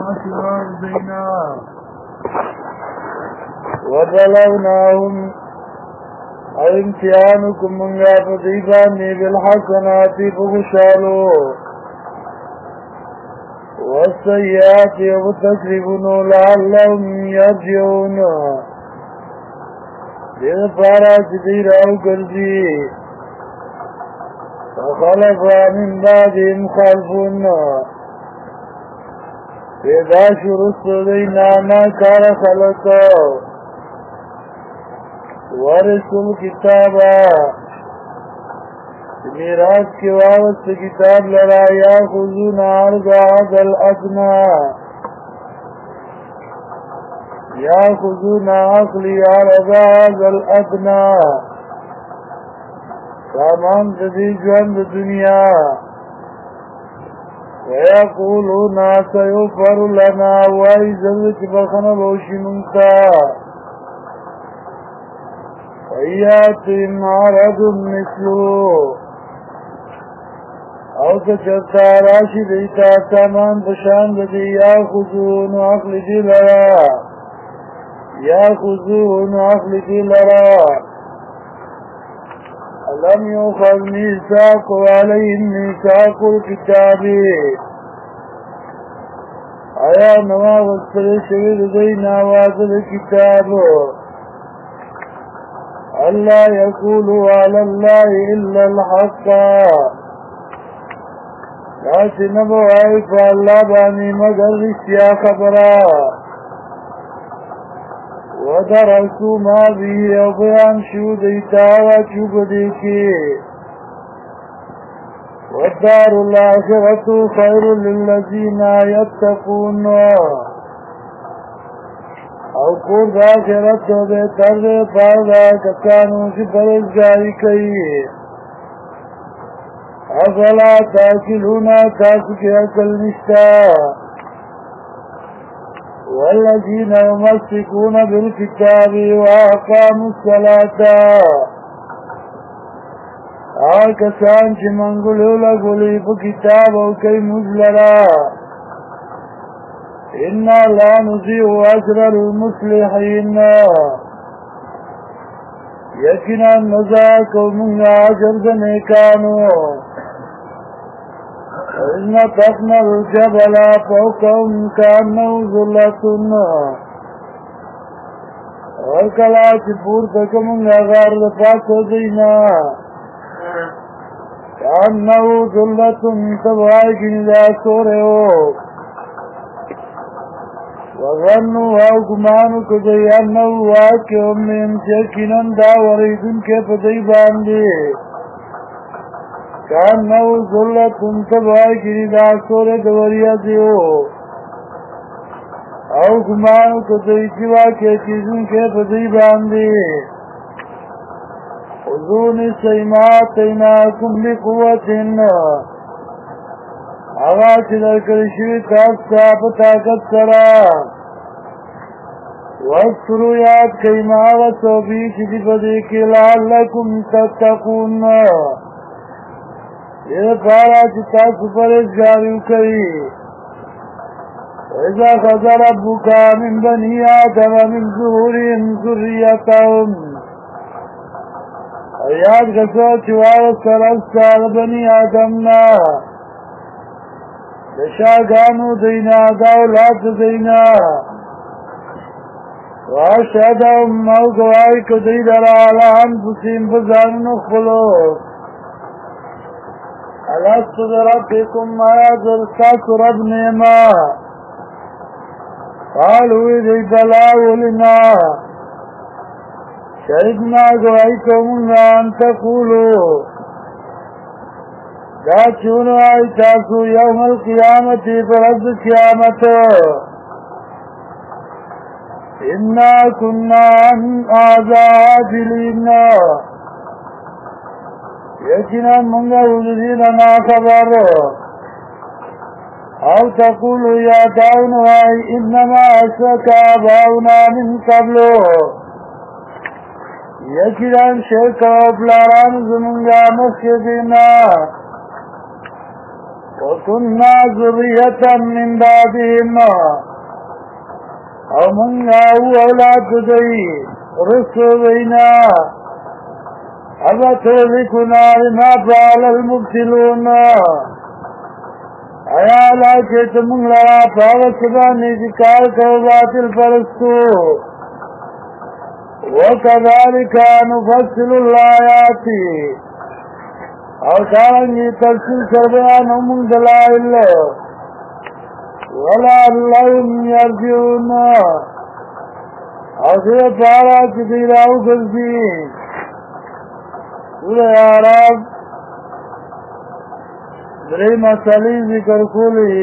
وأرضنا وبلوناهم امتحانكم من غافظيباني بالحسنات بغشالو والسيئات وبتكربون لعلهم يرجعون لغفارا جدير او قرزي فخلف من بعدهم خلفون پیدا شرست دینا ناکار خلقو ورسل کتابا میراث کی واوست کتاب لرا یا خذون عرض هذا الادنى یا خذون عقلی عرض هذا الادنى سامان تدی جوند دنیا ويقولون سيغفر لنا وإذا بخنا بوشي منتا وياتهم عرض مثله او كچرتا راشي دیتا سامان بشاند دی ياخذون عقل دی لرا ياخذون عقل دی لرا ألم يؤخذ ميثاق عليهم ميثاق الكتاب آیا نوا وستر شوید دینا وعد الكتاب ألا يقولوا على الله إلا الحق لاسی نبو عیف اللہ بانی مگر رشیا خبرا ودرسوا ما به وبيان شو دیتا وچوب دیکی والدار الآخرة خير للذين يتقون او کور دا آخرت دو بہتر دے پاردا کسانوں کی پرہیزگاری کئی افلا تاکلون تاسو کی عقل نشتا والذين يمسكون بالكتاب وأقاموا الصلاة آکسان چی منگلو لگولی پا کتاب او کئی مزلرا انا لا نضيع اجر المصلحين یقینا نزاک من اجر دنیکانو وإذ نتقنا الجبل فوقهم كأنه ظلة وکلا چی پورتک من غار دفاق دینا كأنه ظلة تبعاك ندا سوره وظنوا او گمانو کدی انه واقع من یقینا دا وریدن کے پدی باندی كأنه ظلة تبعاك ندا سوره دوریا دیو او گمانو کدی جوا کے چیزن کے پدی باندی خذون السيمات إناكم بقوة آغاز درکل شوی تاستا پتاکت سرا واذکروا یاد کئی ماغت و بیچ دی پدیکی لعلکم تتقون یہ پارا چتا سپرش جاریو کئی وَإِذَا خَذَ رَبُّكَ مِنْ بَنِي آدَمَ مِنْ ظُهُورِهِمْ ذُرِّيَّتَهُمْ یاد گسو چوار سرستار بنی آدمنا دشاگانو دینا دولات دینا واشهدهم او گواهی کو دی درا علی انفسهم بزان نخلو الست بربکم آیا درستاس رب نیما قالوا دی بلا ولنا شهدنا گواہی کومنگا ان تقولو دا چونو آئی تاسو یوم القیامتی برد قیامت انا کننا عن آزادلین یقینا منگا حضرین نا خبر او تقولو یا داؤنو آئی انما اشرک آباؤنا من قبلو یقینا شرک و پلاران زمانگا مخی دینا وكنا ذرية من بعدهم او منگا اولاد دی رسو دینا ابا تولکنا لما فعل المبتلون ایا لا چیت منگ لرا پاوسبانی ذکار کو باطل پرستو وكذلك نفصل الآيات او دارنگی تفصیل سربیان من دلائل ولعلهم يرجعون او دیر پارا چدیراو گلزی سورہ اعراف دری مسئلی ذکر کولی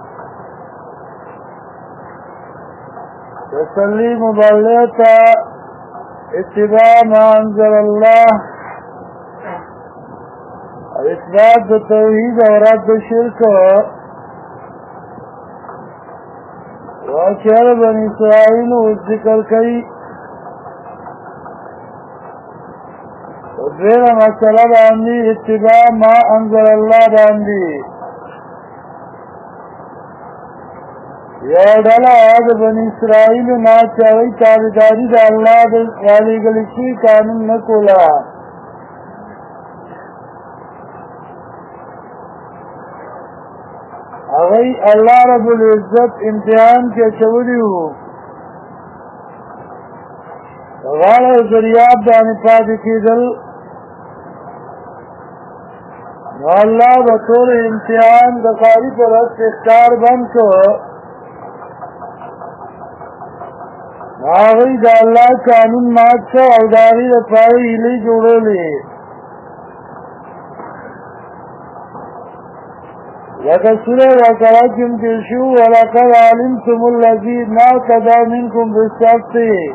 تسلی مبلغتا اتباع ما انزل الله اثبات توحید اور رد شرک واقعہ بنی اسرائیل ذکر کئی دیر مسئلہ باندی اتباع ما انزل اللہ باندی یا ڈالا آد بنی اسرائیل نا چاوی تابداری دا اللہ والی گلشی قانون نکولا اغی اللہ رب العزت امتحان کے چوری ہو غالا ذریعات دانی پاکی کی دل اللہ بطور امتحان دقاری پر اختار بند کو آغی دا اللہ قانون مات شو او داری دا پائی ہلی جوڑو لی لکہ سورہ وقرہ کم تشو وَلَقَدْ عَلِمْتُمُ الَّذِينَ اعْتَدَوْا مِنْكُمْ بِالسَّبْتِ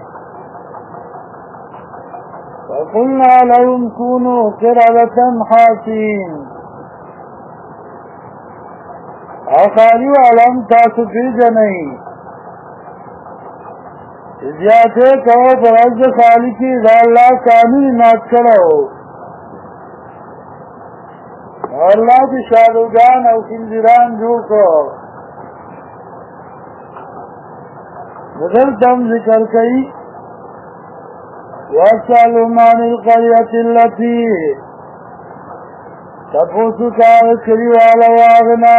فَقُلْنَا لَهُمْ كُونُوا قِرَدَةً خَاسِئِينَ آخاری علم تاسو پیژنئ زیادے کہو پر عز خالقی دا اللہ قانونی مات کرو اللہ کی شادوگان او خنزیران جو کو مدلتم ذکر کئی وَاسْأَلْهُمْ عَنِ الْقَرْيَةِ الَّتِي تَپُوسُ کار کری والا واغنا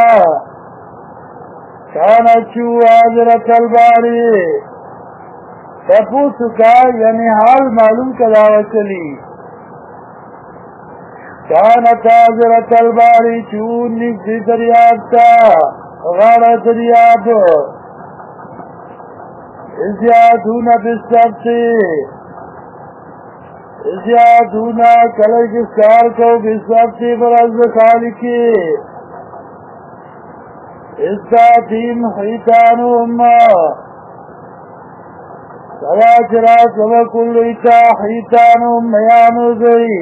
كانت حاضرة البحر تپوس کار یعنی حال معلوم کراوہ چلی كانت حاضرة البحر چون نزدی دریاب تا غارہ دریاب ازیادون بالسبت ازیادون کلک اسکار کو بالسبت برز خالقی استاتیم حیتانهم سوا چرات وکل ایتا حیتانهم میانو زئی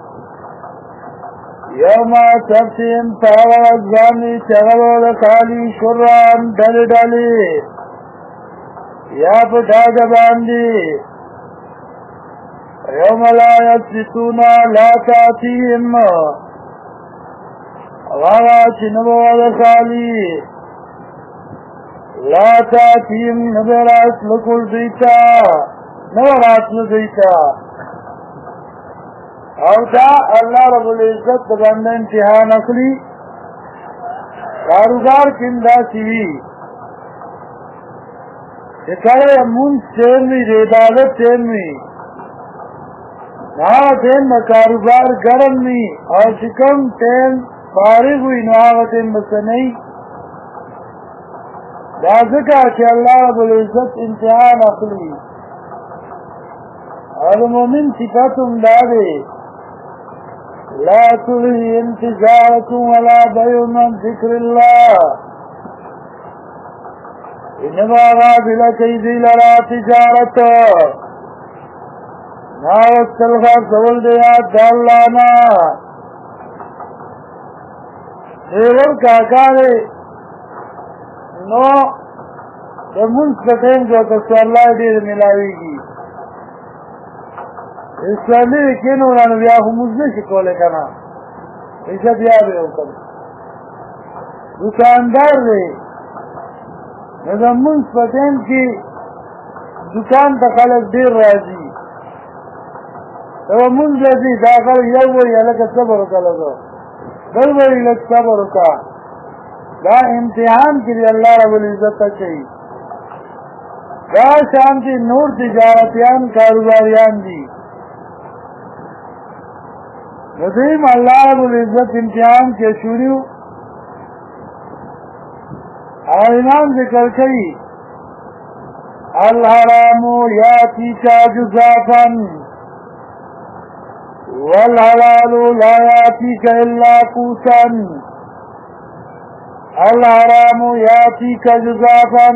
یوم سبتیم پاور ازانی چغلو لخالی شران ڈل ڈلی یا پتاگ باندی یوم لا یسیتونا لا تاتیم والا چنبو لخالی لا تاتیم نبراس لکل دیتا نبراس لدیتا او دا اللہ رب العزت بندہ امتحان اخلی کاروبار کندہ سیوی چکرے امون چینوی عبادت چینوی ناو تین با کاروبار گرم نی اور چکم تین فارغ ہوئی ناو تین بسنی دا ذکر کہ اللہ رب العزت امتحان اخلی اور مومن صفتم دادے لا تلههم تجارة ولا بيع عن ذكر الله انما غافل كيدي لرا تجارة نا وستلغا سول دیات دالانا دیور کاکارے نو دمونس کتین جو تسو اللہ دیر ملاوی گی اسلامی کینو رانو بیا خو مزنشی کوله کنا ایسا بیا بیو کن دکاندار دی نو د مونځ په ټایم کې دکان ته خلک ډېر راځي دا مونږ راځي دا خلک یو وایي هلکه صبر وکړه لږ بل وایي لږ صبر وکړه دا امتحان کې دی الله رب العزت ته کوي دا شانتي نور تجارتیان کاروباریان دي نو دویم الله رب العزت امتحان کې شروع امام ذکر کوي الحرام یاتیک جزافا والحلال لا یاتیک الا قوتا الحرام یاتیک جزافا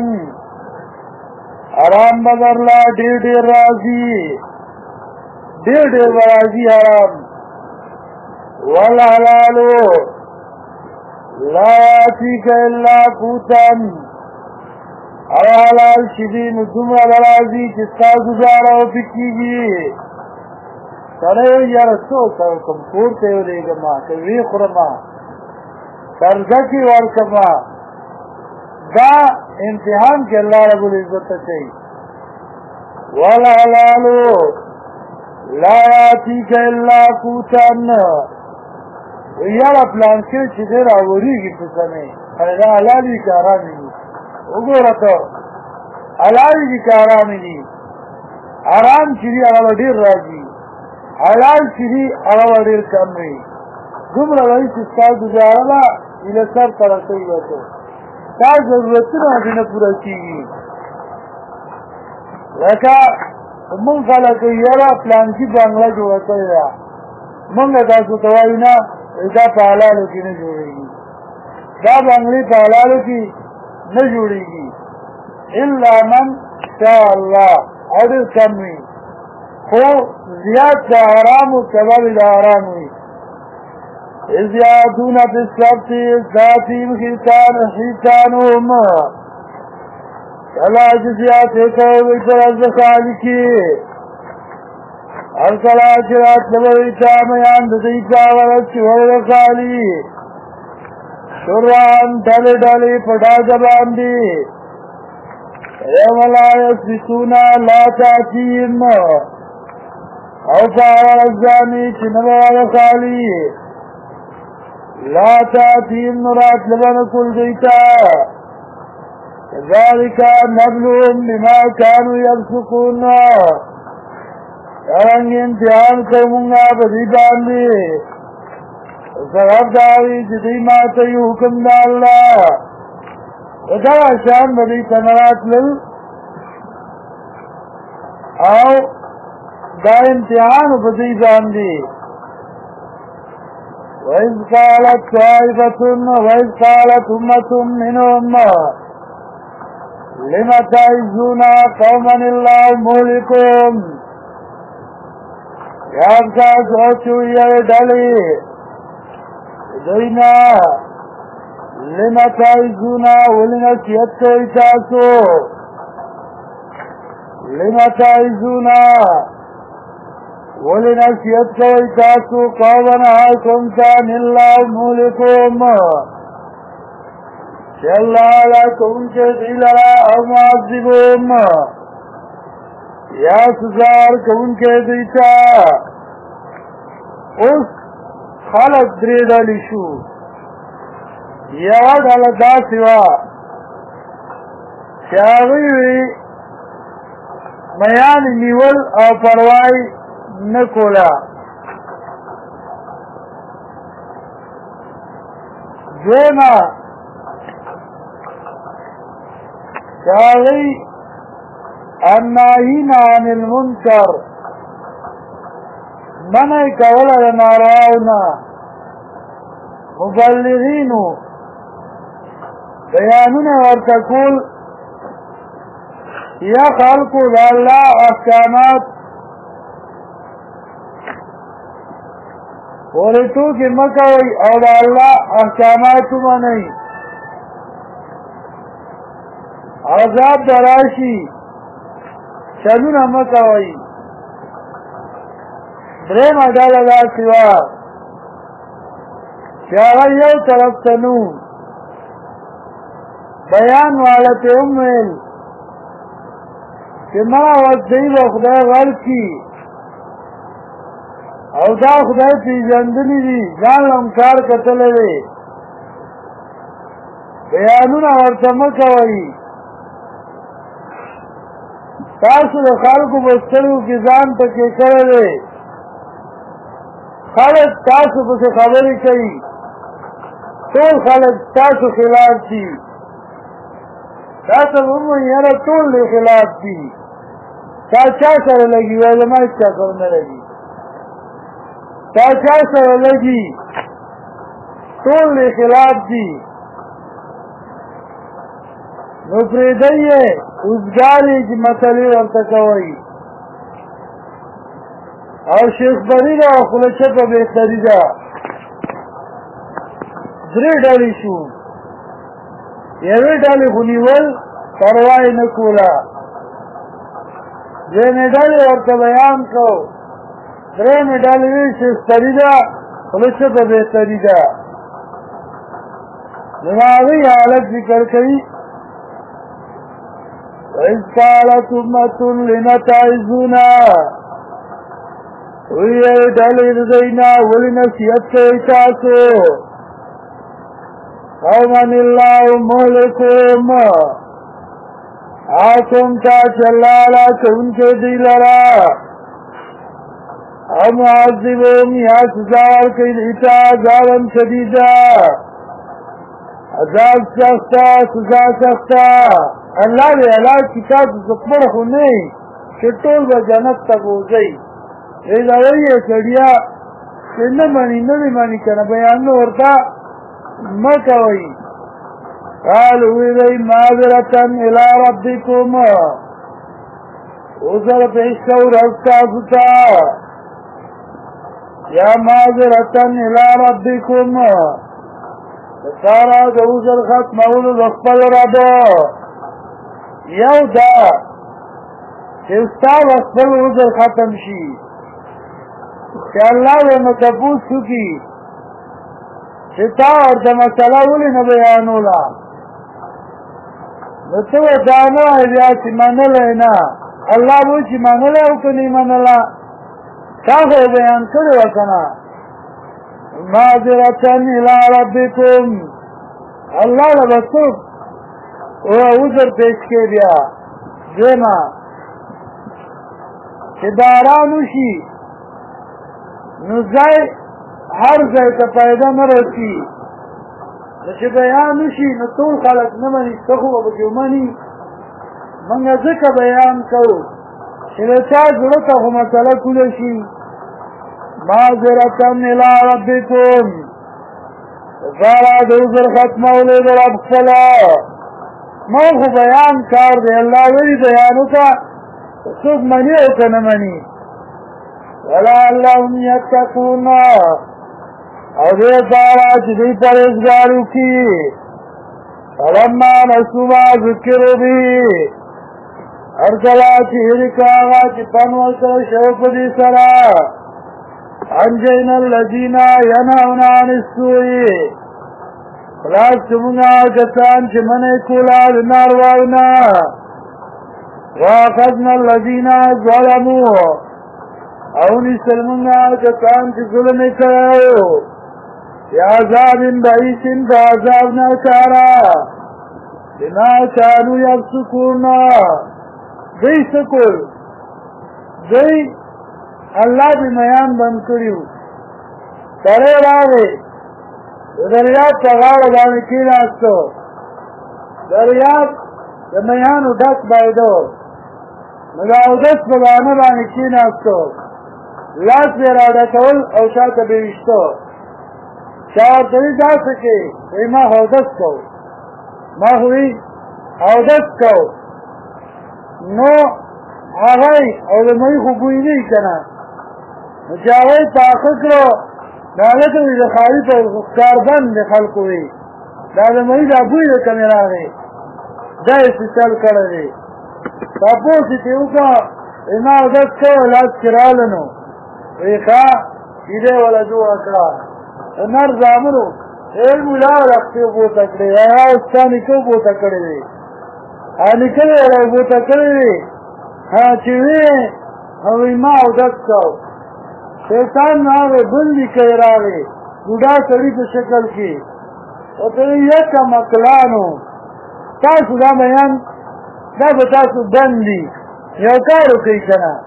حرام بدرلا ډېر ډېر راځي ډېر ډېر راځي حرام والحلال لا یاتیک الا قوتا او حلال شدی نو دومره راځي چې ستا ګزاره وکړي سړی یاره څه کوم کور ته ورېږم که ویې خورم قرضه کې ورکړم دا امتحان کې الله رب العزت ته کوي والحلال لا یاتیک الا قوتا یاره پلان کې چې دی راورېږي په سمې دا حلال وي که حرام وي وګوره ته حلال دي که حرام دي حرام چې دي هغه به ډېر راځي حلال چې دي هغه به ډېر کم وي دومره وایي چې ستا ګزاره ده ایله سر ته رسوي به ته ستا ضرورتونه هغې نه پوره کېږي لکه مونږ خلک یاره پلانکي بنګله جوړه کړې ده مونږ تاسو ته وایو نه دا په حلالو کې نه جوړېږي دا بنګلې په حلالو کې نه جوړېږي الا من شاء الله او ډېر کم وي خو زیات د حرامو سبب د حرام وي اذ یعدون فی السبت ذاتهم حیتانهم کله چې زیاتې کوئ په ورځ خالي کې هر کله چې راتللی وي چا میان د دوی چا ورځ چې ورځ خالي شرعن ډلې ډلې په ډاګه باندې یوم لا یسبتون لا تأتیهم او په هغه ورځ باندې چې نه به ورځ خالي لا تأتیهم نو راتله به نه کول دوی ته كذلك نبلوهم بما كانوا يفسقون څنګه امتحان کومونږه په دې باندې سبب دا وي چې دوی ماته یو حکم د الله دا شان به دوی ته نه راتلل او دا امتحان په دوی باندې وإذ قالت طائفة وإذ قالت أمة منهم لم تعزون قوما الله مهلكهم یاد کا سوچو یہ ڈلی دوینا لم تعزون ولنسیت کوئی تاسو لم تعزون ولنسیت کوئی تاسو قوما حکم کان اللہ مهلكهم کہ اللہ لکن کے دلرا او معذبون یا سزار کون کے دیتا اس خلق دریدالی شو یا ڈالا دا سوا چاوی میان نیول او پروائی نکولا دوما چاوی الناهین عن المنکر منع کوله د نارواونا مبلغینو بیانونه ورته کول یا خلقو د الله احکامات ورتو کې مکوئ او د الله احکامات ومنئ عذاب دراشي چلونه مکوئ درېمه ډله داسې وه چې هغه یو طرف ته نو بیان والا ته ویل چې ما ورته و خدای ورکی او دا خدای پیژندلی دي ځان هم کار کتلی دی بیانونه ورته مه کوئ تاسو د خلکو په سترګو کې ځان پکې کړی دی خلک تاسو پسې خبرې کوي ټول خلک تاسو خلاف دي تاسو ومو یاره ټول دی خلاف دي تا چا سره لګي وایي زما هېڅ چا سره نه لګي تا چا سره لګي ټول دی خلاف دي نو پرېږدئ یې اوزګارې چې مسلې ورته کوئ او شیخ بری ده او خوله چپه بهتري ده درې ډلې شو یوې ډلې خو نیول پروا یې نه کوله دویمې ډلې ورته بیان کو درېیمې ډلې ویل شیخ بری ده خوله چپه بهتري ده نو هغوی حالت ذکر کوي وَإِذْ قَالَتْ أُمَّةٌ لِمَ تَعِظُونَ وی ډلې دینا ولې نصیحت کوي تاسو قوما الله مهلکهم آکم تا چلالا کونکے دی لرا او معذبهم یا سزاور کئی دیتا عذابا شدیدا عذاب سختا سزا سختا اللہ دے علاج کتاب زپر خونی چطول با جنت تک ہو گئی ایزا وی سڑیا کہ نہ مانی نہ مانی کنا بیان ورتا مکہ وی قالوا وی معذرتا الى ربکم عذر پیشکو رستا ستا یا معذرتا الى ربکم سارا دو عذر ختم اولو دخپل رب یو دا چستا وخپل عذر ختم شي کہ اللہ وہ متبوس چکی چتا ورته مسئلہ ولی نه بیانولا نو ته دانا بیا چې منلی نه الله به چې منلی او که نه منله تا خو بیان کړی وه که نه معذرة الى ربکم الله له به څوک عذر پیش کې بیا دویمه چې باران وشي نو ځای هر ځای ته پیدا نه رسي نو چې بیان وشي نو ټول خلک نه مني ته خو به پکې ومني موږ ځکه بیان کوو چې د چا زړه ته خو مسله کوله شي معذرة الى ربکم دپاره د عذر ختمولو د رب خپله ما خو بیان کار دی الله ویلي بیان وکړه څوک مني او که نه مني ولعلهم یتقون او دې پاره چې دوی پرهیزګار وکړي فلما نسوا ما ذکروا به هر کله چې هېر کړه هغه چې پند ورکړی شوی په دې سره انجینا الذین ینهون عن السوء خلاص موږ هغه کسان چې منع یې کوله د نارواو نه واخذنا الذین ظلموا او نیسل موږ هغه کسان چې ظلم یې کړی و بعذاب بئیس په عذاب ناکاره بما کانوا یفسقون دوی څه کول دوی الله دې میان بند کړي وو سړی راغی د دریاب په غاړه باندې کېناستو دریاب د میانو ډک بایده نو د اودس په بهانه باندې کېناستو لاس یې راډکول او شاته به ویشتو چا ورته وي داسې کې وایي ما خو اودس کوو ما خو وي اودس کوو نو هغی او د مړي خو بوی نه وي که نه نو چې هغوی پاخه کړو دا هلته وي د خالي په کاربند د خلکو وي دا د مړي دا بوی د کمې راغی دا یې سیسل کړی دی تپوس یې ترې وکړه وایي ما اودس کوو لاس کې راغله نو وایي ښه کیدی وله جوړه کړه د نر زامنو مولا رخصی بوتا کړی ستا نیکه بوتا کړی دی نیکه یې بوتا کړی دی چې وی هغوی ما اودس کو شیطان هغې بندي کوي راغی بوډا سړي په شکل کې ورته وایي یکه مکلانو تاسو دا بیان دا به تاسو دن دي یو کار وکړئ که نه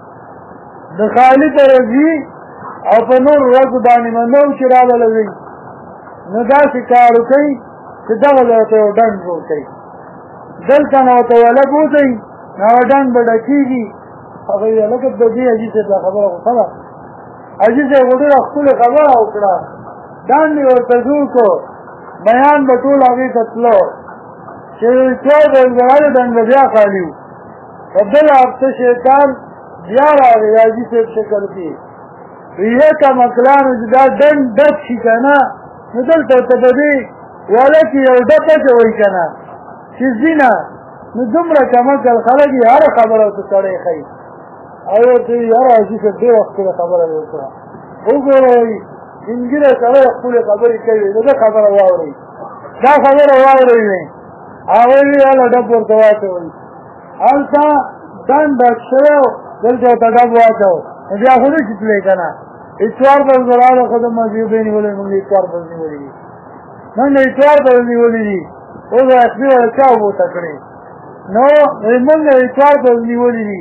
د خالي ته رځي او په نور ورځو باندې منو چې رابلوي نو داسې کار وکړئ چې دغه ځای ته یو ډنډ جوړ کړئ دلته نه ورته وله بوځئ نو هغه ډنډ به ډکېږي هغه ویل لکه د دې حاجي صاحب دا خبره خو ښه ده حاجي صاحب خو ډېره ښکلې خبره وکړه ډنډ یې ورته جوړ کړو بیان به ټول هغې ته تلو چې څو ځلګړی ډنډ به بیا خالي وو په بله هفته شیطان بیا راغی حاجي صاحب شکل کې یکه مکلانو چې دا ډنډ ډک شي که نه نو دلته ورته په دې واله کې یو ډک اچوئ که نه چې ځي نه نو دومره کمکل خلک یې هره خبره ورته سړی ښایي او ورته وایي یاره حاجي صاحب ډېره ښکلې خبره مې وکړه وګوره وایي سپینږیری سړی ښکلې خبرې کوي د ده خبره واورئ دا خبره واورئ وایي هغوی وایي هله ډب ورته واچوئ هلته ډنډ ډک شوی و دلته ورته ډب واچو نو بیا خو نه شي تللی که نه اتوار به زه راغله خو د مذهبۍ نیولې مونږ اتوار به نیولې دي مونږ اتوار به نیولې دي اوس اصلي ولا چا وبوته کړې نو مونږ اتوار به نیولې دي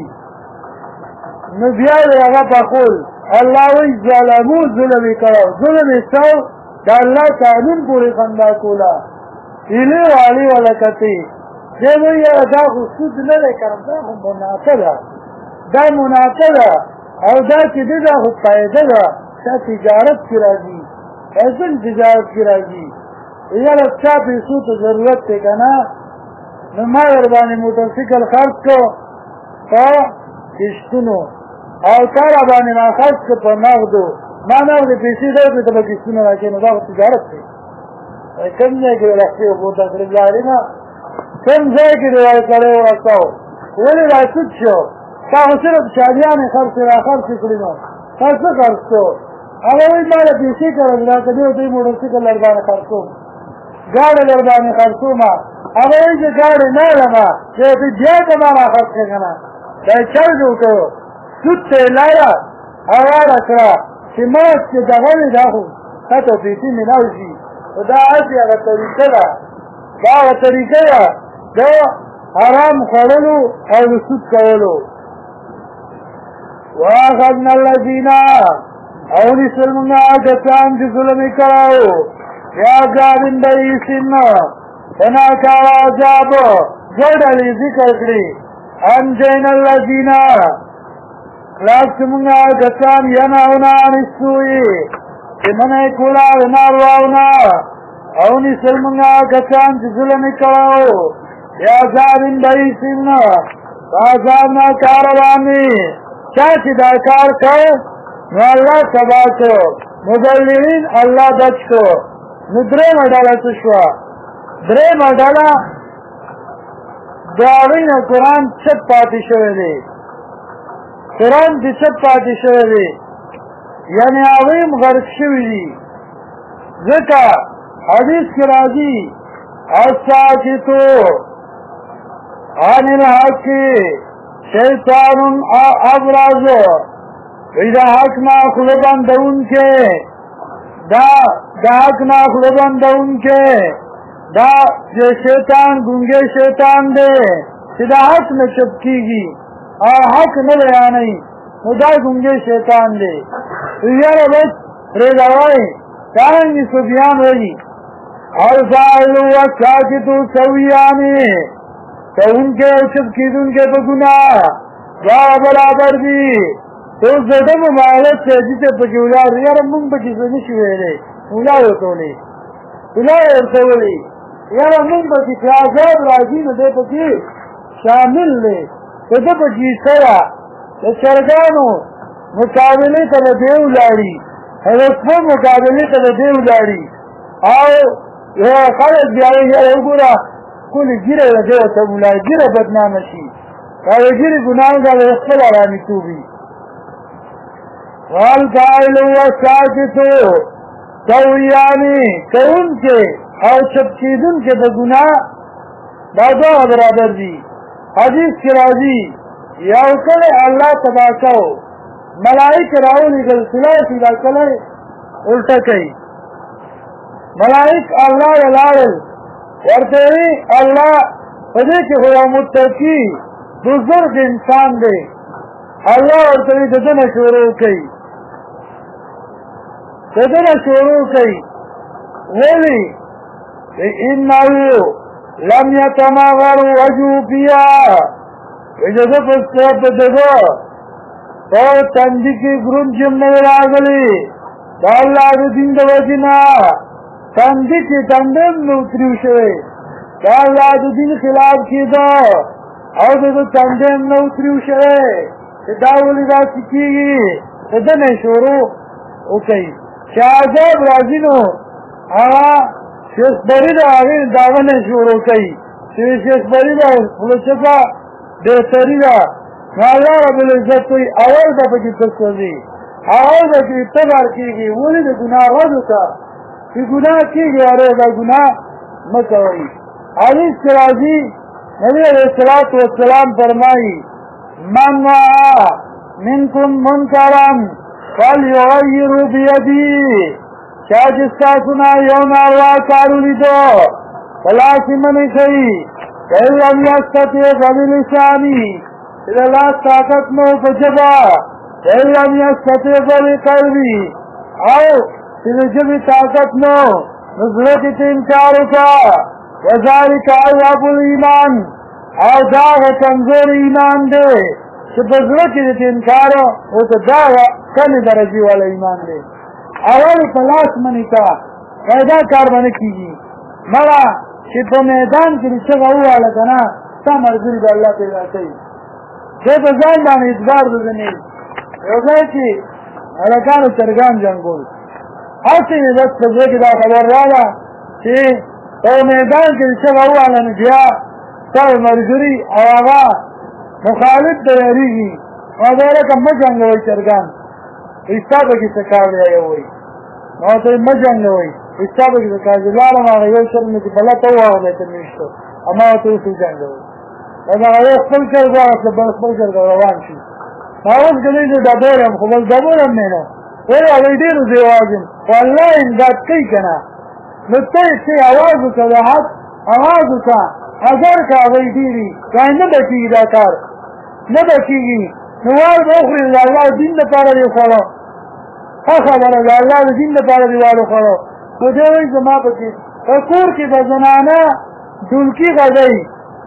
نو بیا یې هغه پخول الله وایي ظالمو ظلم یې کړی ظلم یې څه د الله قانون پورې خندا کوله هیلې والې وله کتې دی وایي یاره دا خو سود نه دی که دا خو منافع ده دا منافع ده او دا چې دی دا خو فایده ده دا تجارت کې راځي فیصل تجارت کې راځي یاره چا پیسو ته ضرورت دی که نه نو ما ورباندې موټرسایکل خرڅ کړو په کښتونو او تا را باندې ما خرڅ کړو په نغدو ما نغدې پیسې درکړې ته به کښتونه راکړې نو دا خو تجارت دی کوم ځای کې رخصې وبوته کړې لاړې نه کوم ځای کې دې کړی ورته ولې را سود شو تا خو صرف چالیانې خرڅې را خرڅې کړې نو تا څه خرڅ کړو هغه وایي ما له پیسې کړل راته دې ورته موټرسایکل در باندې خرڅوم ګاډی در باندې خرڅومه هغه وایي چې ګاډی نه لمه چې ورته بیا ته ما را خرڅ کړې که نه دا یې چل جوړ کړو سود ته یې لاړه هواره کړه چې ما چې دغه وي دا خو تاته پیسې میلاو شي خو دا هسې هغه طریقه ده دا هغه طریقه ده د حرام خوړلو او د سود کولو واخذنا الذین او نیسل مونږه کسان چې ظلم یې کړی و بعذاب بئیس په ناکاره عذاب دوه ډلې ذکر کړي انجینا الذین خلاص چې مونږه کسان ینهون عن السوء چې منع یې کوله د نارواو نه او نیسل مونږه کسان چې ظلم یې کړی و بعذاب بئیس په عذاب ناکاره باندې چا چې دا کار کړ نو الله تباه کړو مبلغین الله بچ کړو نو درېیمه ډله څه شوه درېیمه ډله د هغوی نه قرآن چپ پاتې شوی دی قرآن چې چپ پاتې شوی دی یعنې هغوی هم غرق شوي دي ځکه حدیث کې راځي الساکتو عن الحق شیطان ابرز وی دا حق نا خوله بندون کے دا حق نا خوله بندون کے دا شیطان گنگے شیطان دے چې دا حق نه چپ کیږي او حق نه بیانوي نو دا ګنګې شیطان دی یاره بس پرېږدوئ څرنګې صوفیان وایي الفاعل والساکت سویان کوونکې او چپ کېدونکې په ګناه دواړه برابر دي اوس د ده ممالت سیدي ته پکې ولاړ یاره مونږ پکې څه نه شي ویلی ولاړ ورته ویلی ولاړ ورته ویلی یاره مونږ پکې چې عذاب راځي نو دی پکې شامل دی که ده پکې سره د چرګانو مقابلې ته به دی ولاړي هوسمن مقابلې ته به دی ولاړي او خلک بیا یاره وګوره ښکلې ږیره د دی ورته ولاړي ږیره بدنامه شي دا د ږیرې ګناه ده د خپل ارامېتوب وي والقائل والساکت سویانی کون کے او چپچیدن کے دا گناہ دا دو برابر دی حدیث کی راضی یو کل اللہ تباکو ملائک راولی گل سلاسی دا کل الٹا کئی ملائک اللہ ولارل ورطوی اللہ پدے کے خدا متقی بزرگ انسان دے اللہ ورطوی ددن شروع کئی ولی انہو لم یتماغر وجو پیا وجدو پسکوپ ددو تو تندی کی گرون جمع راگلی دا اللہ دو دین دو وجنا تندی کی تندم نوتریو شوئے دا اللہ دو دین خلاف کی دو او دو تندم نوتریو شوئے دا ولی دا سکی گی دن شروع اوکی شاہداب رازینو آغا شیخ بری دا آغین داغن شروع کئی شیخ بری دا خلچکا بہتری دا اللہ رب العزت کوئی اول دا پکی تسوزی اول دا کی اتبار کی گی ولی دا گناہ رد ہوتا کہ گناہ کی گی ارے دا گناہ مکوئی حدیث کے راضی نبی علیہ السلام فرمائی من وعا منکم منکرم فَلْيُغَيِّرُ بِيَدِي چاہ جس کا سنا یوم آروا کارو لیدو فلاسی منی کئی فَإِلَّمْ يَسْتَطِعْ فَبِلِسَانِهِ اذا اللہ طاقت نو فجبا فَإِلَّمْ يَسْتَطِعْ فَبِقَلْبِهِ او اذا جب طاقت نو نظرت انکارو کا وَذَلِكَ عَيَّبُ الْإِيمَانِ او داغ کمزور ایمان دے کہ بزرگ کی انکارو وہ تو داغ کمی درجی والا ایمان دے اول پلاس منی کا پیدا کار بنے کی گی مرا کہ تو میدان کی رچہ ہوا لگنا تا مرزل با اللہ پیدا کئی جو تو زین بانے اتبار دزنی روزے کی ملکان و چرگان جنگول ایسی عزت سبزے کی دا خبر والا کہ تو میدان کی رچہ ہوا لنجیا تا مرزلی آغا مخالف دیریگی وادارہ کا مجنگ ہوئی چرگان استابه کی سکار لیا ہوئی نواتوی مجنگ ہوئی استابه کی سکار لیا لارم آغا یو شرمی کی بلا تو آغا لیتا میشتو اما آتوی سو جنگ ہوئی اما آغا یو خپل کرگو آغا سبا خپل کرگو روان شی ناوز کلی جو دبورم خبال دبورم مینو وی آغای دیرو زیوازم واللہ امداد کئی کنا نتای سی آوازو کا لحد آوازو کا اگر کا آغای دیری کئی نبکی گی داکار نبکی گی نوال بخری اللہ دین دا پارا دی خوالو خبر اللہ دین دا پارا دی والو خوالو تو دیوئی زمان پکی فکور کی بزنانا دلکی غزائی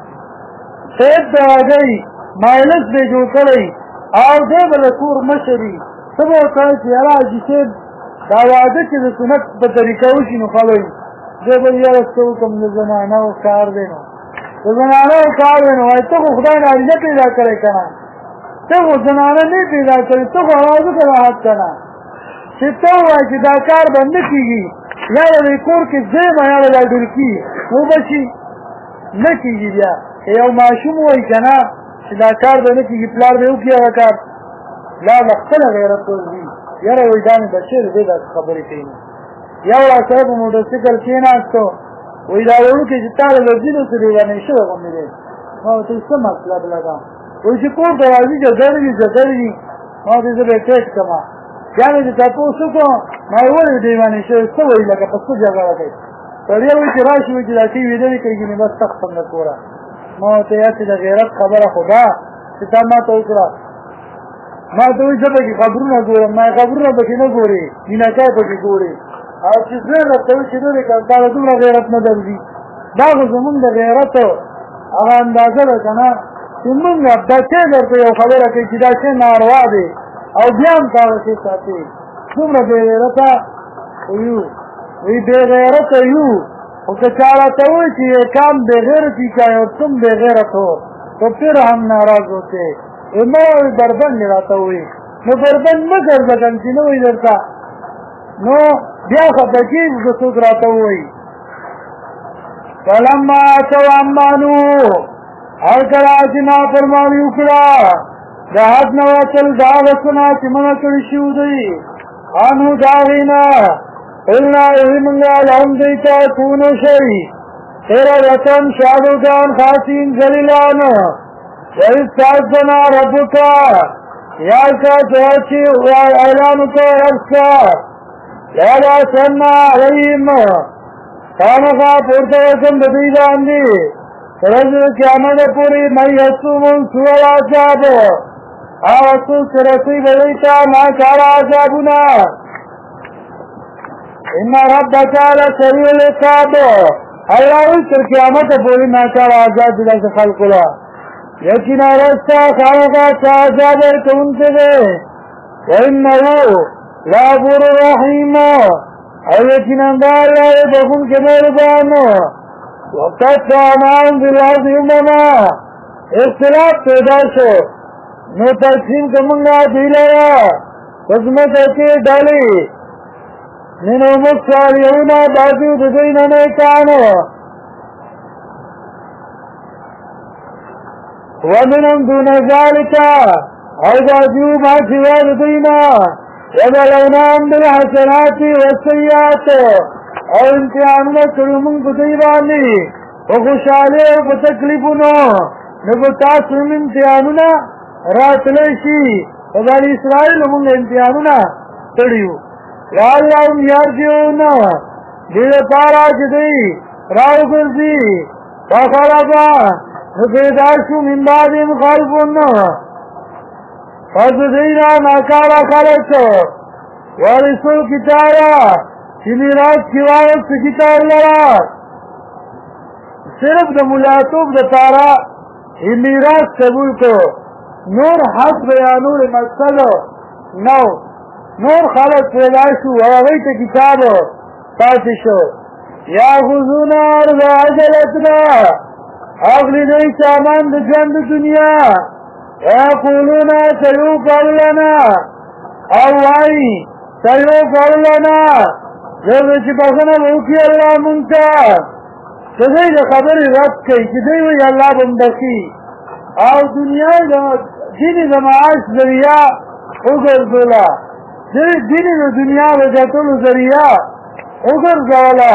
سید دا غزائی مائلس بے جو کلی آو دے بلکور مشری سبو کلی چی یرا جسید داواده چی دا سنت بطریقوشی نخلوئی دے بل یرستو کم زنانا و کار دینو زنانا و کار دینو وی تو خدای ناری نپیدا کرے کنا تو زنانا نہیں پیدا کری تو آوازو کا راحت کنا چی تو ہے چی داکار بند کی گی یا ریکور کی زیم یا لڑل کی وہ بچی نکی گی بیا یو معشوم ہوئی کنا چی داکار بند کی گی پلار بیو کیا وکار لا بختل غیرت توزی یا روی دانی بچے رو دیدہ خبری کئی یا ولا صاحب موٹرسیکل کیناستو وی دارو کی جتار لرزیدو سے دیگا نیشو گا میرے ماں تو اس سے مطلب لگا ویسی کور دوازی جو دروی ما دیزه به تیک کما یعنی دی تاپو سکو مایوری دیوانی شو سوئی لگا پسو جگہ رکھے پریا ویسی راشی ویسی لاتی ویدنی کئی گی بس تختم نکورا ما تیاسی دا غیرت خبر خدا چتا ما تو اکرا ما تو ویسا بکی خبرون گورم ما خبرون بکی نگوری نینا کئی بکی گوری او چیزوی رفتوی چیدو دی کار دولا غیرت ندر دی داغو زمون دا غیرتو اغا اندازه بکنا چې موږ دا څه درته یو خبره کوي چې دا څه ناروا دی او بیا هم کار کوي ساتي څومره بې غیرته یو وی بې غیرته یو او که چاره ته وایي چې یہ کام بغیرتی کا ہے اور تم بغیرت ہو تو پھر ہم ناراض ہوتے میں بربند راته وي نو بربند مه ګرځه چې نو وي درته نو بیا خبره کېږي چې څوک راته وایي فلما اتوا عمانو هر کله چې نافرماني وکړه د حد نه وتل دا وسونه چې منع کړي شوي دي انو دا وینا قلنا ویمنگا لهم دیتا کونو شئی تیرا وطن شادوگان خاصین زلیلان ویستازنا ربکا یاکا سوچی اعلانکا ربسا یالا سننا علیہم خانقا پورتا وسن بدیدان دی رجل قیامت پوری میسومن سوال عذاب آوسو سرسی بدیتا ناکار عذابنا ان ربک لسریع العقاب اللہ تر قیامت پوری ناکار عذاب دلا سے خلق لا یقینا رستا خانقا عذاب کون سے دے وانہو لغفور رحیم یقینا اللہ بخون کے مہربان وقت امان بالعرض امما اختلاف پیدا شو نو تقسیم کمنگا دیلیا قسمت اکی ڈالی منو مکسالیونا بازیو دزین نیکانو ومنم دون ذالکا او بازیو ما سوا دزینا وبلونام بالحسنات والسیئات او امتحاننا کرمون بدیبانی وخوشحالی و تکلیفونو نبتاسم امتحاننا راتلیشی وبانی اسرائیل مونگ امتحاننا تڑیو لعلهم یارجعون دید پارا جدی راو گرزی فخلقا نفیداشو من بعدهم خلفون فزدینا ناکارا خلق وارثو کتابا چنی راز کیوارد سے کتاب لرا صرف دا ملاتوب دا تارا یہ میراث قبول کو نور حق بیانور مقصد نو نور خلق پیداشو وغیت کتاب پاسشو یا خذون عرض عجلتنا اغلی نئی سامان دا جند دنیا ویقولون سیوفر لنا اوائی سیوفر لنا جب چی بخنا بوکی اللہ منتا تدائی دا خبر رب کئی چی دی وی اللہ بندکی او دنیا دینی دا معاش ذریعہ اگر دولا دینی دا دنیا وجاتل ذریعہ اگر دولا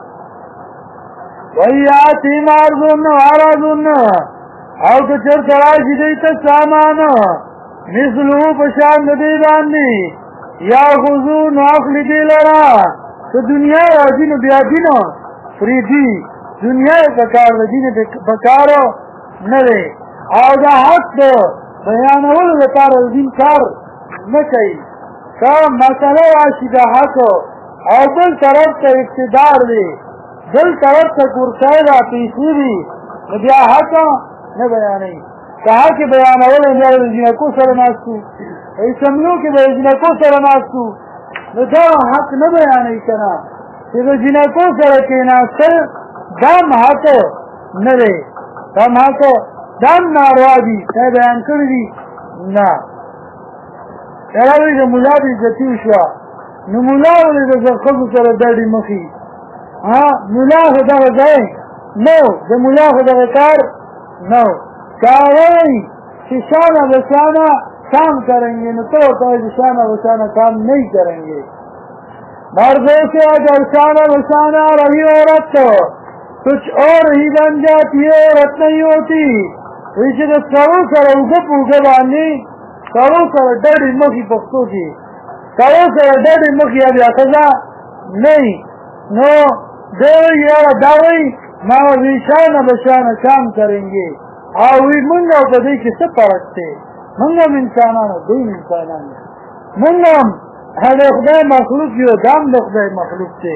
ویاتی مارزون وارازون او کچر کراشی دیتا سامان مثلو پشاند دیدانی یا خضون اخلی دی لرا تو دنیا راجی نو بیادی فریدی دنیا پکار دین پکارو نرے او دا حق دو بیانول لپار دین کار نکئی کام مسئلہ راشی دا حق او دل طرف تا اقتدار دی دل طرف تا کرسائی دا پیسی دی بیا حق نه بیانی کہا کہ بیانول انجار جنکو سرناستو ایسملو کہ جنکو سرناستو دا حق نه بیانی کنا کہ جنکو سرکناستر دام حق نرے دام حق دام ناروا دی تے بیان کردی نا کراوی دا ملا دی جتیو شوا نو ملا ولی دا زخص سر دردی مخی ملا خدا غزائے نو دا ملا خدا غکار نو کاوئی کہ شانہ بشانہ کام کریں گے نو تو شانہ بشانہ کام نہیں کریں گے مردوں سے اگر شانہ بشانہ رہی عورت تو کچھ اور ہی بن جاتی ہے عورت نہیں ہوتی ویسے تو سرو سر اوگب آنی سرو سر ڈر مکھی پختو کی سرو سر ڈر مکھی ابھی اخذا نہیں نو دیوئی یا داوئی ماوی شانہ بشانہ کام کریں گے آوی منگا پدی کی سب پرکتے منگم انسانانا دین انسانانا منگم هذا خدای مخلوق یو دام دا خدای مخلوق تے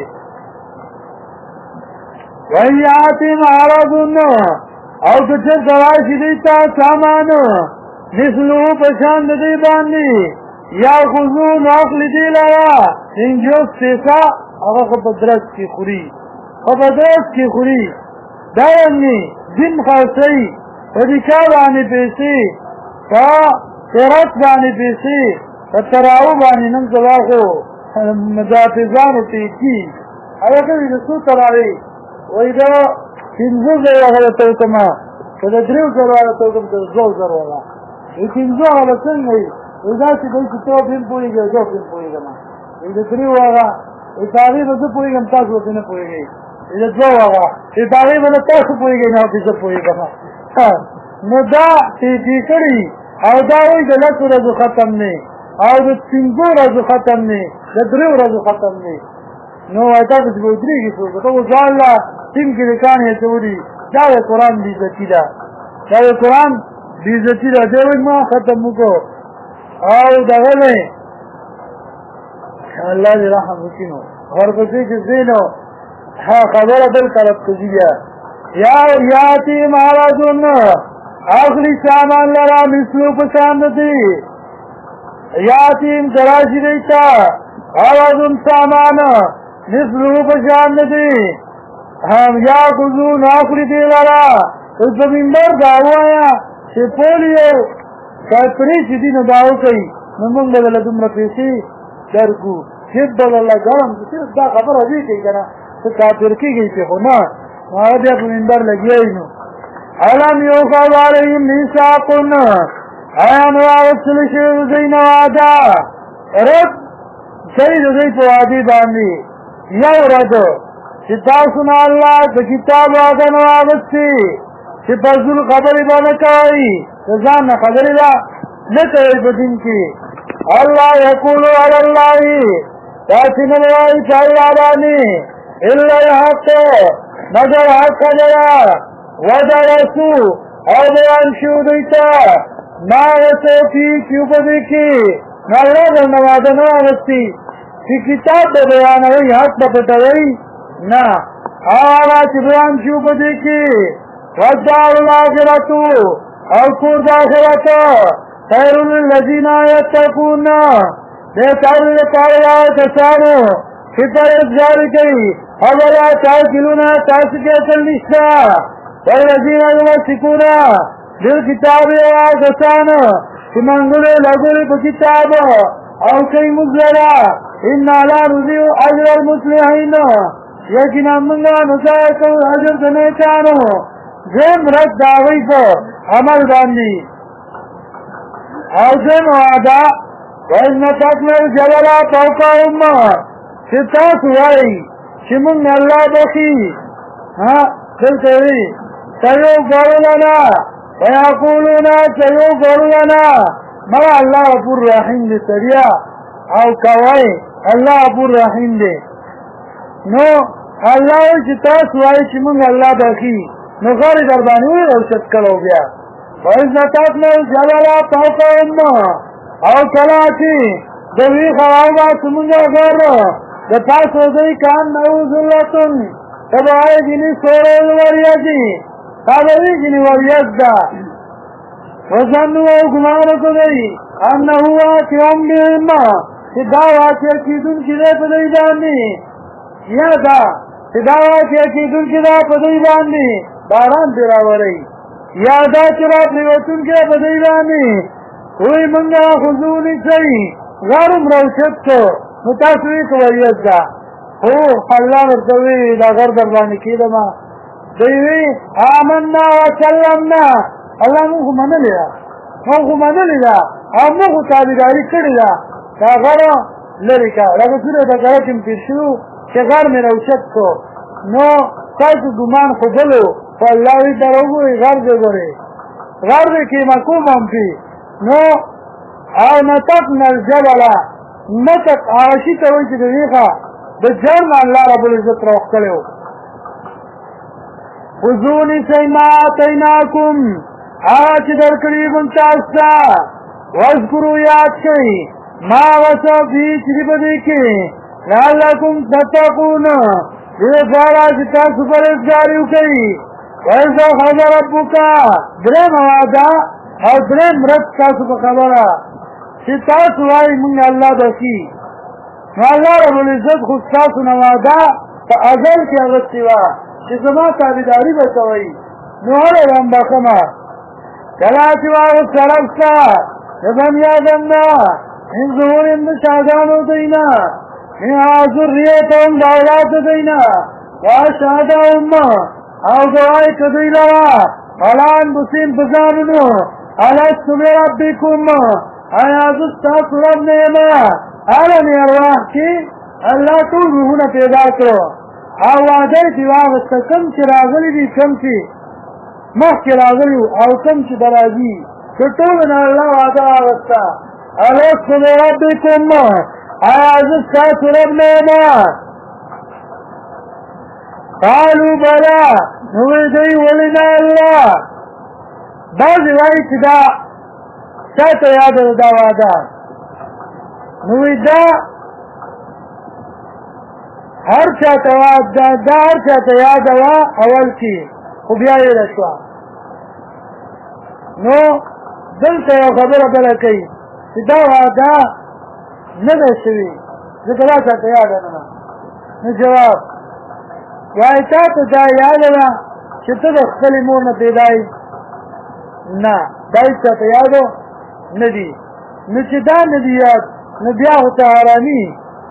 وَإِيَّاتِهِمْ عَرَضٌ او کچر دراشی دیتا سامان مثلو پشاند دی باندی یا خضون اخلی دی لیا انجوز تیسا اگا خبدرس کی خوری خبدرس کی خوری دائمی دن خاصی فدکا بانی پیسی فا قرط بانی پیسی فتراؤ بانی نم سلاخو مجاتزانو تیکی اگر کبھی رسو تراری ویدہ پینزو زیوہ توکما کده دریو زروالا توکم کده زو زروالا ای پینزو آغا سنگ گئی ویدہ سی گئی کتو پین پوئی گئی جو پین پوئی گما ویدہ دریو آغا اتاغي به زه پوهېږم تاسو ورته نه پوهېږئ د دوه هغه اتاغي به نه تاسو پوهېږئ نه ورته زه پوهېږم نو دا تېزي کړي او دا وایي د 10 ورځو ختم دی او د 5 ورځو ختم دی د 3 ورځو ختم دی نو وایي تاسو چې به ودرېږي څوک ته خو ځان له ټیم کې د کاڼې اچولي دا د قرآن بېعزتي ده دا د قرآن بېعزتي ده دی وایي ما ختم وکړو او دغه دی الله دې رحم وکړي نو ورپسې چې ځې نو خبره بل طرف ته ځي بیا یا یاتي مهاراجون اخلی سامان لرا مثلو پسند دی یاتیم دراشی دیتا آوازون سامان مثلو پسند دی ہم یا خزون اخلی دی لرا اس زمینبر دعو آیا چه پولیو کاتری چی دی ندعو کئی نمونگ بدل دم رفیسی درکو جد بدل اللہ گرم صرف دا خبر ابھی کئی کنا تو کاتر کی گئی پی خونا مہارا بیا زمینبر لگیا ہی نو علم یوخذ علیہم میثاقن ایان واغسل شیو زین وعدا رد شید زی پو وعدی باندی یو رد چی تاسونا اللہ دا کتاب وعدن واغستی چی پزول خبری بانکائی تزان خبری دا نکوی بدن کی اللہ یقولو علی اللہ تاسی نبوائی چاہی آبانی اللہ حق مگر حق جرا ودرسو او بیان شو دیتا ما وسو کی کیوب دیکی نالله در نوادنو آغستی چی کتاب با بیان ہوئی حق با پتوئی نا آغا چی بیان شو دیکی ودار الاخرتو او کور داخرتو خیر للذین یتقون بہتر لپارا کسانو فطر ازگاری کئی اولا تاکلونا تاسکے سلنشتا والذین یمسکون بالکتاب کسانو کہ منگلے لگلے کو کتاب او کئی مزلرا انا لا نضیع اجر المصلحین یقینا منگا نسائکو اجر دنیکانو زم رد داوی کو عمل باندی او زم وعدا وَإِذْ نَتَقْنَا الْجَبَلَ فَوْقَهُمْ ستاس وائی شمون اللہ بخی قلتوی سيغفر لنا ويقولون سيغفر لنا مرا اللہ غفور رحیم دے سریا او کوئی اللہ غفور رحیم دے نو اللہ ستاس وائی شمون اللہ بخی نو غاری دربانی ہوئی روشت کرو گیا وَإِذْ نَتَقْنَا الْجَبَلَ فَوْقَهُمْ او کلاچی دوی خواهبا سمونگا غر دپاس وزی کان نعوذ اللہتن تبعای جنی سوره الوریجی خبری جنی وریج دا وزنو او گمانکو دی انہو آتیهم بهم چی دا واقع چیدون کی دے پدوی باندی یا دا چی دا واقع چیدون کی دا پدوی باندی باران پیرا وری یا دا چرا پریوتون کی پدوی باندی کوئی منگا خضونی چاہی غارم روشت کو متاثوی کو وریت دا اللہ مرتوی دا غر دربانی کی دما دیوی آمنا و سلمنا اللہ مونخو منلی دا مونخو تابداری کردی دا غر لرکا لگه سوره بقراتیم تیر شو که غر می روشت کو نو تاسو گمان خو بلو فاللہوی دروگوی غر دے گوری غر دے کی مکوم هم پی نو او نتقنا الجبل نتق آشی تاوی چی دویخا بجرم اللہ رب العزت روخ کلیو خذونی سیما آتیناکم آچی در قریبن تاستا وذکرو یاد کئی ما وسو بیچ ربدی کی لعلکم تتقون یہ بارا چتا سپرزگاریو کئی ویسا خذ ربکا درم وعدا او درم رد تاسو په خبره چې تاسو وایي مونږ الله بخي نو الله رب العزت خو تاسو نه وعده په ازل کې اغوستې وه چې زما تابعداري به کوئ نو هله به هم بخمه کله چې واغسته رسته د بني آدم نه من ظهورهم د شهدانو دوی نه من ذریتهم د اولاد دوی نه واشهدهم او ګواهي که دوی لره علی انفسهم په ځانونو الست بربکم آیا زستا سرب نیما علمی ارواح کی الله ټول روحونه پیدا کړو او وعده چې واغسته کم چې راغلي دي کم چې مخکې راغلي او کم چې به راځي چې ټولو نه الله وعده واغسته الست بربکم آیا زه ستاسو رب نه یم قالوا بلا نو دوی ولې نه الله بعضې وایي چې دا چاته یاده ده دا وعده نو دا هر چاته دا هر چاته یاده وه اول کې خو بیا هېره شوه نو دلته یو خبره بله کوي چې دا وعده نه ده شوې ځکه دا چاته یاده نه ده نو جواب وایي تا ته دا یاده ده چې ته د خپلې مور نه پیدا یې نه دا هېڅ چاته یادو نه دي نو چې دا نه دي یاد نو بیا خو ته حرامي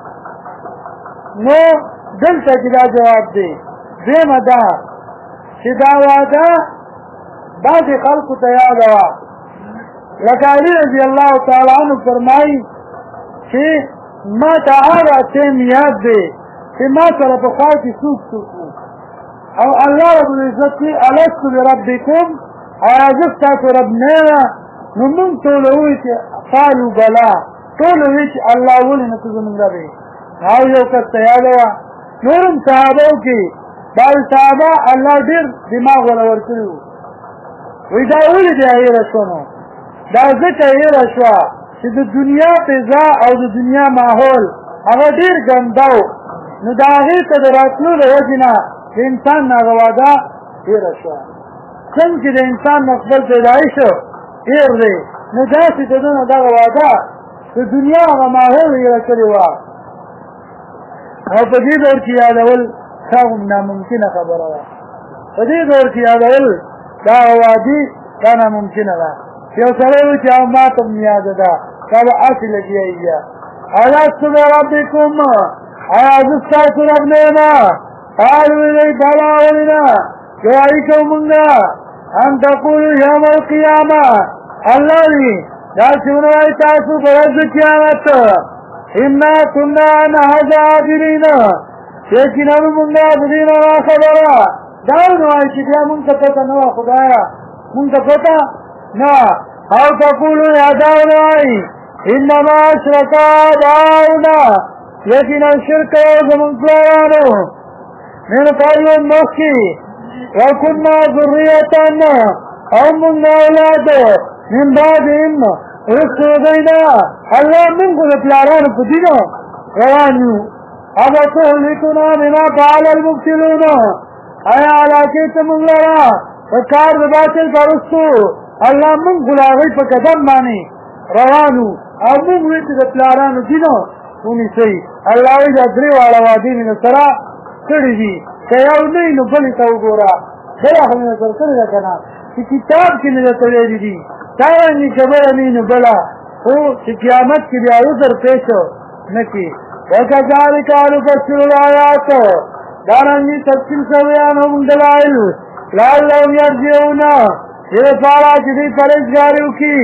نو دلته کې دا جواب دی دویمه دا چې دا وعده بعضې خلکو ته یاده وه لکه علي رضی الله تعالی عنه فرمایي چې ما ته هغه ټیم یاد دی چې ما سره پخوا کې څوک څوک وو او الله رب العزت چې الست بربکم آیا زه ستاسو رب نه یم نو مونږ ټول ووایو چې قالو بلا ټول وایي چې الله ولې نه ته زمونږ رب یې او یو کس ته یاده وه نورم صحابو کې بعضې صحابه الله ډېر دماغ وله ورکړي وو وایي دا ولې دی هېره شوه نو دا ځکه هېره شوه چې د دنیا فضا او د دنیا ماحول هغه ډېر ګنده و نو د هغې ته د راتلو د وجې نه د انسان نه هغه وعده هېره شوه څنګه چې د انسان نه خپل پیدایش هېر دی نو داسې د ده نه دغه وعده د دنیا هغه ماحول هېره کړې وه او په دې دور کې یادول دا هم ناممکنه خبره ده په دې دور کې یادول دا وعدې دا ناممکنه ده یو سړی و چې ما ته هم یاده ده دا به هسې لګیا بیا الست بربکم آیا زه ستاسو رب نه یم قالو ویل بلا ولې نه گواهي کوو مونږ ان تقولو یوم القیامه الله وي داسې ونه وایي تاسو په ورځ د قیامت انا کنا عن هذا غافلین یقینا مونږ د دې نه راخبره دا ونه وایي چې بیا مونږ ته پته نه وه خدایه مونږ ته پته نه او تقولو یا دا ونه وایي انما اشرک آباؤنا یقینا شرک زمونږ پلارانو من قبل مخکې وكنا ذرية او من اولاد من بعدهم رسو دینا اللہ من کو پلاران پدینا روانیو اگا تحلکنا بما فعل المبتلون ایا علاقے تمنگ لرا فکار باطل پرستو اللہ من کو لاغی پا قدم مانی روانو او من ویت پلاران دینا اونی سی اللہ وی دری والا وادین نسرا کڑی دی کیاو نئی نو بلی تاو گورا بلا خمی نسر کردی دا کنا چی کتاب کی نجا تولیدی دی تاوانی کبر امین بلا او چی قیامت کی بیا عذر پیشو نکی وکذالک نفصل الآیات دارنگی تفصیل سویانو من دلائل لعلهم یرجعون یہ پارا چی پرہیزگاریو کی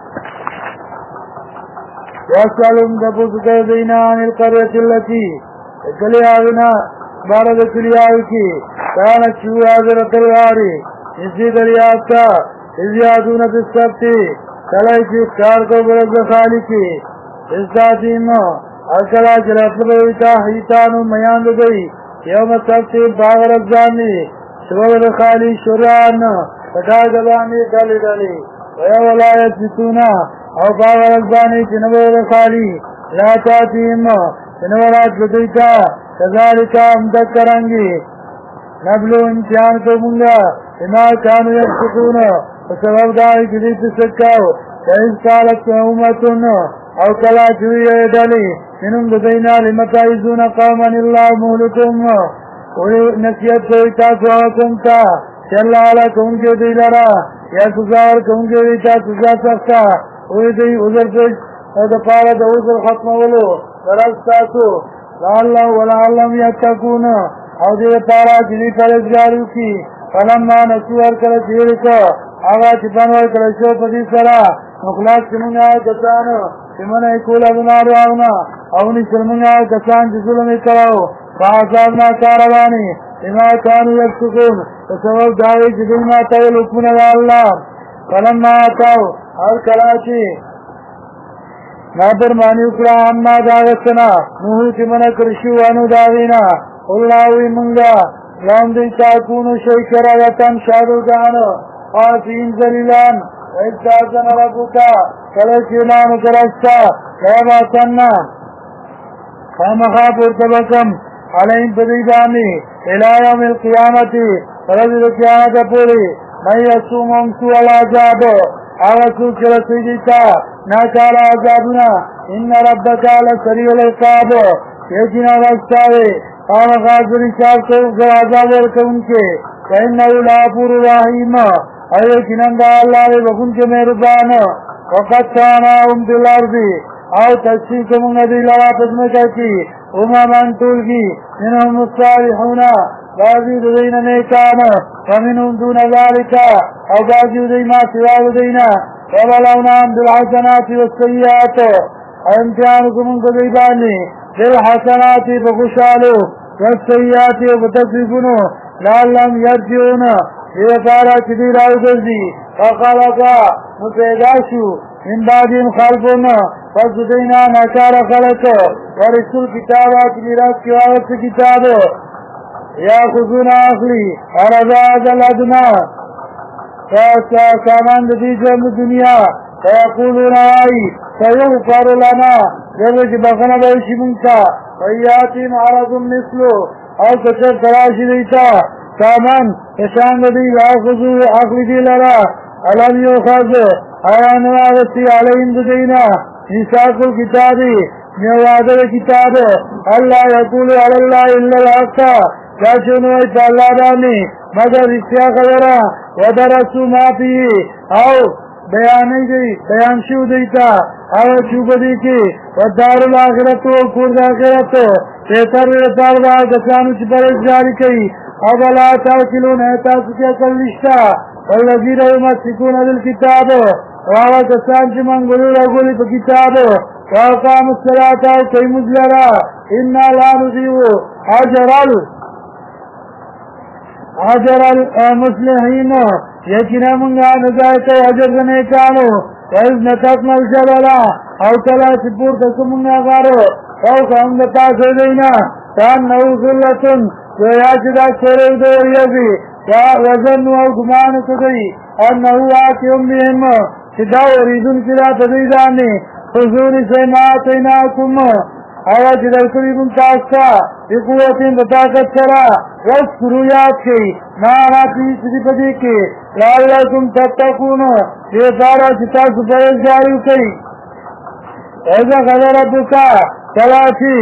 واسألهم تپوس کردینا عن القریة اللتی اکلی آغنا بارد کلی آغی کی کانت شو حاضرت الغاری اسی دریافتا ازیادون تستبتی کلائی چی اختار کو برد خالی کی استاتیم اکلا جلفرویتا حیتانو میاند گئی یوم سبتی باغ رزانی شبب خالی شران پتا جبانی ڈالی ڈالی ویا ولایت جتونا او باغ رزانی جنبو خالی لا تاتیم جنورات بدیتا کذالکا ہم تک کرنگی نبلو امتحان کو منگا اما کانو یفسقون وسبب دائی جدید سکاو فإن قالت امتن او کلا چوئی ایدالی منم بدینا لمتائزون قوما اللہ مولکم ولی نسیت کوئی تاسو آکم تا کہ اللہ علا کون کے دی لرا یا سزار کون کے دی تا سزا سختا وی دی عذر پیش دپارا دا عذر ختم ولو ورز تاسو لعلہ ولعلم یتکون او دې پارا چې پرهیزګارو کی فلما نسور کړه چې کو هغه چې بنور کړه شو په دې سره مخلاص څنګه کسانو سمنه کوله بناروانا اونی سرمنگا کسان چه ظلمی کراو فعصابنا کاروانی اما کانو یکسکون فسبب داوی چه ما تول حکمنا دا اللہ فلما آتاو اور کلاچی نابرمانی اکرا اما داغتنا نوحو چه من کرشو انو داوینا اللہوی منگا لهم دی تاکونو شیکراتن شادو جانو خاصین زلیلان وإستاذن ربك فلسلام كرستا فيما سنة فمخاف ارتبكم عليهم بديدامي إلى يوم القيامة فرجل القيامة پوری من يسومهم سوء العذاب آغسو كرسيدتا ناكال عذابنا إن ربك لسريع العقاب يجنا رستاوي فمخاف رشاب عذاب ورکونکے فإنه لغفور رحيم اے کنندا اللہ نے بخون کے مہربان وقت کاناہم فی الارض او تشریکم ندی لرا پزمکہ کی امامان طول کی منہم الصالحون بعضی دین نیکان ومنہم دون ذالک او بعضی دین ما سوا دین وبلوناہم بالحسنات والسیئات امتحانکم ان کو دیبانی بالحسنات بخشالو والسیئات وبتکلیفنو لعلم یرجعون یہ چدی راو گردی فخلقا متعداشو من بعدهم خلقنا فزدینا ناچار خلق ورسول کتابات میراث کی وقت کتاب یا خذون اخلی ارزاد الادنا سامان دی جم دنیا فیقولون آئی سیغفر لنا جب بخنا بیشی منتا ویاتین عرض مثلو او کچر تراشی دیتا سامان اشان دی آخذو آخذی لرا علم یوخذ آیان واغسی علیہم دینا نساق الكتابی میوادر کتاب اللہ یقول علی اللہ الا الحقا چاچونو ایتا اللہ دانی مگر رسیا خبرا ودرسو ما فی او بیان شو دیتا او چوب دی کی ودار الاخرتو کورد آخرتو تیتر رتار با کسانو چی پرش جاری کئی اولا تاکلون احتاس کیا کلشتا والذین یمسکون بالکتاب واوا کسان چی منگلو رگولی پا کتاب واقام الصلاة وقیم الزرا انا لا نضیو اجر المصلحین یقینا منگا نزایت اجر نیکانو وإذ نتقنا الجبل او کلا سپور تکمنگا غارو فوق امدتا سیدینا کانہو ذلتن وياجدا سوري دوريبي وظنوا او گمان کدی انہو آتیهم بهم چدا وریدن چدا تدیدانی حضور سے ما آتیناکم آیا چدر قریبن تاستا بقوتین بطاقت سرا وذکروا یاد کی ناراتی چدی پدی کی لعلکم تتقون یہ سارا چتا سپریز جاری کی ایزا خبر ربکا چلاچی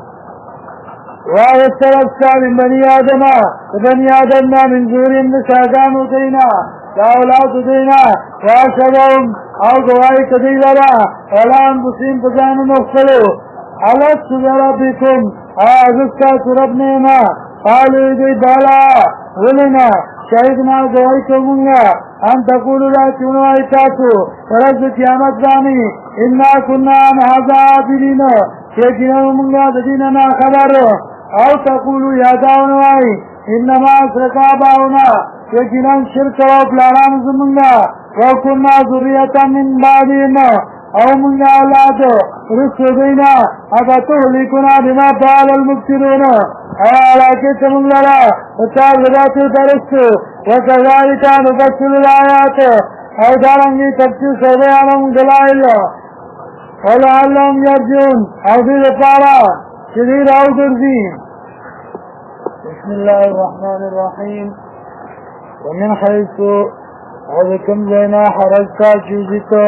واسترستا من بنی آدمنا من ذوریم نساگانو دینا داولاتو دینا واشبهم او گوائی کدی لرا ولان بسیم پجانو مختلو علت ربکم آزستا سرب نیما قالو دی بالا ولنا شہدنا گوائی کمونگا ان تقولو لا چونو ایتاتو فرز قیامت دانی انا کننا ان حضا آبیلین چیکنو منگا دیننا خبر او تقولو یاداونوائی انما سرکا باونا یقیناً شرک و پلاران زمنگا وکننا ذریتا من بعدین او منگا اولاد رسو دینا اگا تحلیکنا بما فعل المبتلون او علاقی چمنگ لرا اتار ذراتو درستو وکذالکا نفصل الآیات او دارنگی تفسیر سبیانم دلائل ولعلهم یرجون او دید پارا شدید او درزیم بسم الله الرحمن الرحيم ومن حيث وذكم زينا حرجتا جوزتا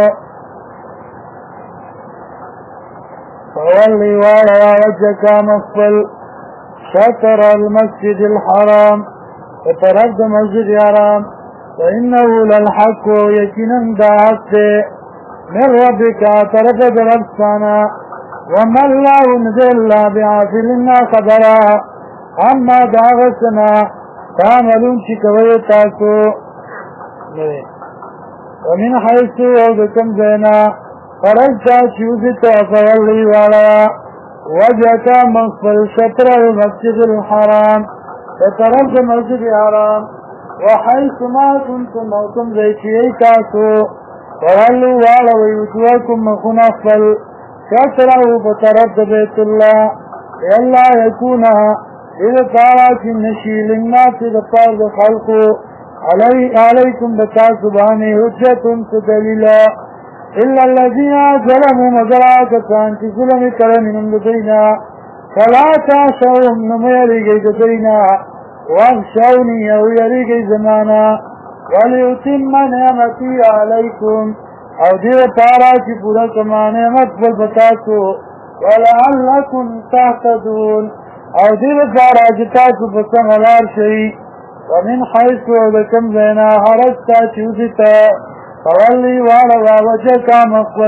فولي وعلى وجهك مقبل شطر المسجد الحرام وطرد مسجد الحرام فإنه للحق يكنا دعت من ربك طرف دربستانا وما الله نزل بعافلنا خبرا اما داغسنا تعملون چی کوئی تاسو ومن حیثو او دکم زینا فرجتا چوزتا فولی والا وجهتا مغفل شطر المسجد الحرام فطرف المسجد الحرام وحيث ما كنتم موتم ذيكي تاسو فولوا والا ويوجوكم مخون أفضل شطره فطرف بيت الله إلا يكونها إذا طالت النشيل الناس دفار خلقه عليكم بتاسباني حجة تدليلا إلا الذين ظلموا مزرعة كانت ظلم كرمهم لدينا فلا تخشوهم نميري لدينا واخشوني أو يريقي زمانا وليتم نعمتي عليكم أو دير طاراتي پورا كما نعمت بالبتاسو ولعلكم تهتدون او دیر پارا جتاسو بسم الار شئی ومن حیث وبکم زینا حرستا چوزتا فولی والا وجهکا مقبل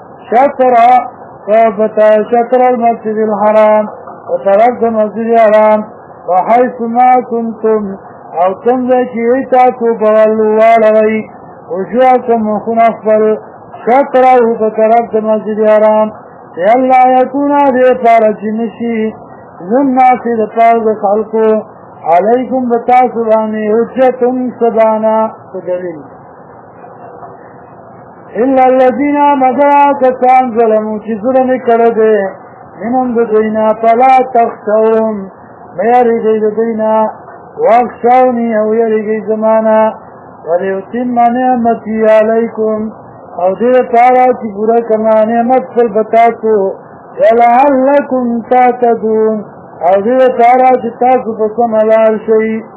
شطر المسجد الحرام وطرف المسجد الحرام وحيث ما كنتم او تنذكي ایتاتو فولو والا وی وجوهكم مخون اقبل شطره وطرف المسجد الحرام يلا يكون دیر پارا جنشی ذنّا في دفاظ خلقو عليكم بتاسباني حجة سبانا دليل إلا الذين مدعا كسان ظلموا چه ظلم کرده منهم بدينا فلا تخشوهم ميرغي بدينا واخشوني او يرغي زمانا وليتم نعمتي عليكم او دیر پارا چه پورا کما نعمت فالبتاسو ولعلكم تهتدون او دیر پارا چه تاسو پسم حلال شئی